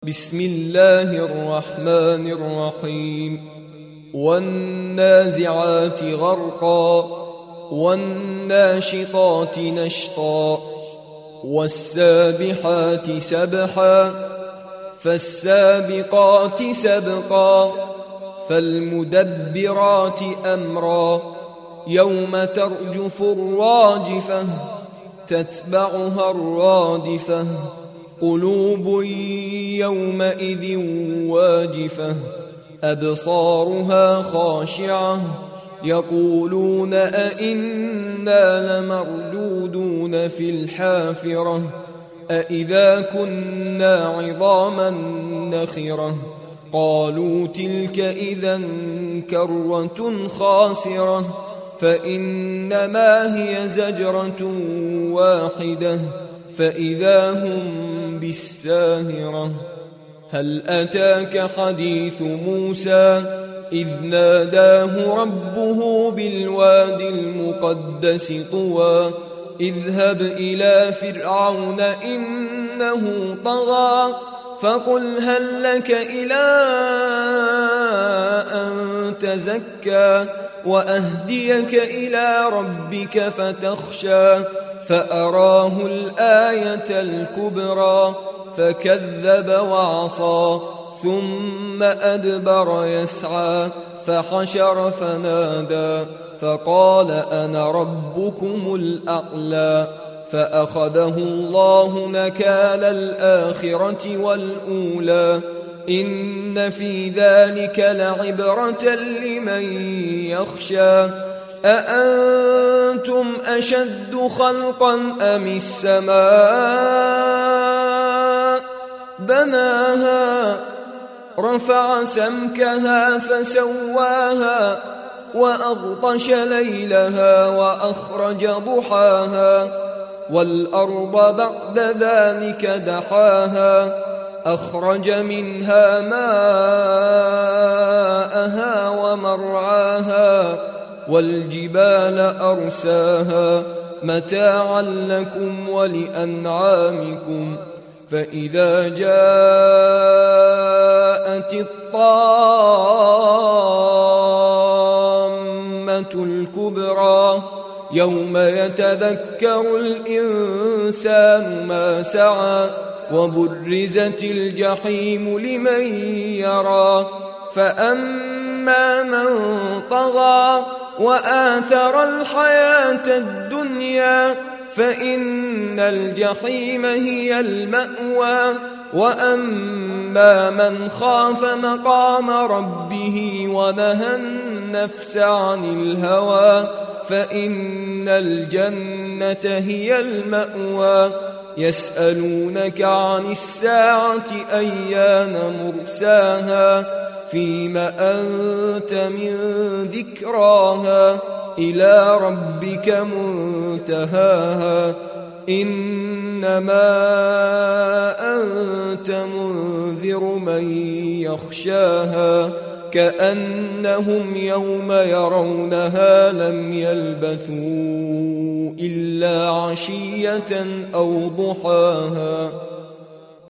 بسم الله الرحمن الرحيم والنازعات غرقا والناشطات نشطا والسابحات سبحا فالسابقات سبقا فالمدبرات أمرا يوم ترجف الراجفة تتبعها الرادفة قلوب يومئذ واجفة أبصارها خاشعة يقولون أئنا لمردودون في الحافرة أئذا كنا عظاما نخرة قالوا تلك إذا كرة خاسرة فإنما هي زجرة واحدة فإذا هم بالساهرة هل أتاك حديث موسى إذ ناداه ربه بالوادي المقدس طوى اذهب إلى فرعون إنه طغى فقل هل لك إلى أن تزكى وأهديك إلى ربك فتخشى فأراه الآية الكبرى فكذب وعصى ثم أدبر يسعى فحشر فنادى فقال أنا ربكم الأعلى فأخذه الله نكال الآخرة والأولى إن في ذلك لعبرة لمن يخشى أأنتم أشد خلقا أم السماء بناها رفع سمكها فسواها وأغطش ليلها وأخرج ضحاها والأرض بعد ذلك دحاها أخرج منها ماءها ومرعاها والجبال أرساها متاعا لكم ولأنعامكم فإذا جاءت الطامة الكبرى يوم يتذكر الإنسان ما سعى وبرزت الجحيم لمن يرى فأما من طغى وآثر الحياة الدنيا فإن الجحيم هي المأوى وأما من خاف مقام ربه ونهى النفس عن الهوى فإن الجنة هي المأوى يسألونك عن الساعة أيان مرساها فيم أنت من ذكراها إلى ربك منتهاها إنما أنت منذر من يخشاها كأنهم يوم يرونها لم يلبثوا إلا عشية أو ضحاها